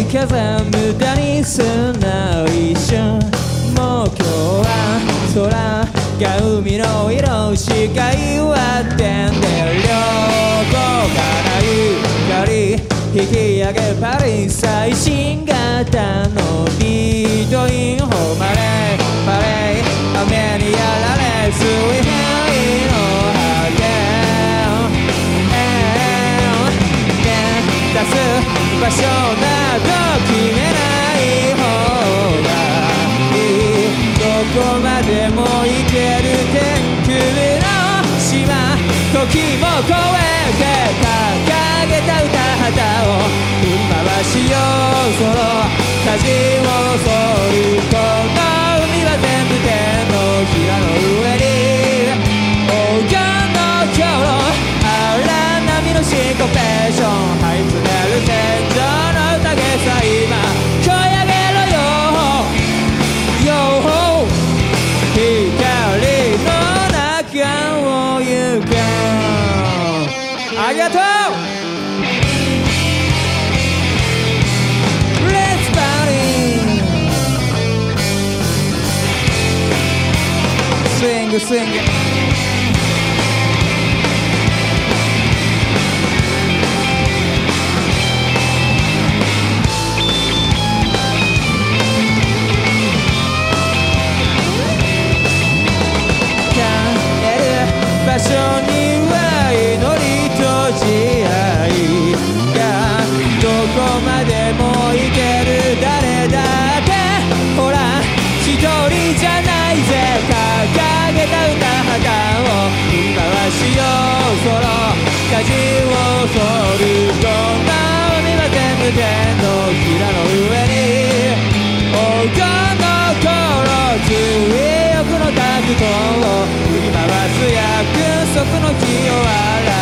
風無駄にすんな一瞬もう今日は空が海の色しか言わってんで両方から光引き上げパリ最新型のリードインホーマレーパレー雨にやられ水平の果て出す場所など決めない方がいいどこまでも行ける天空の島時も超えて掲げた歌旗を振り回しようその舵を剃るこの海は全部手のひらの上に黄金の今日の荒波のシンコペーション這いつめる天井の宴さ今声上げろよよ光の中を行こうありがとうLet's party Swing swing場所には祈りと慈愛がどこまでも行ける誰だってほら一人じゃないぜ掲げた歌旗を振り回しようその舵を剃るこの海は全部手のひらの上に黄金の頃追憶のタクトを振り回す約束の日を笑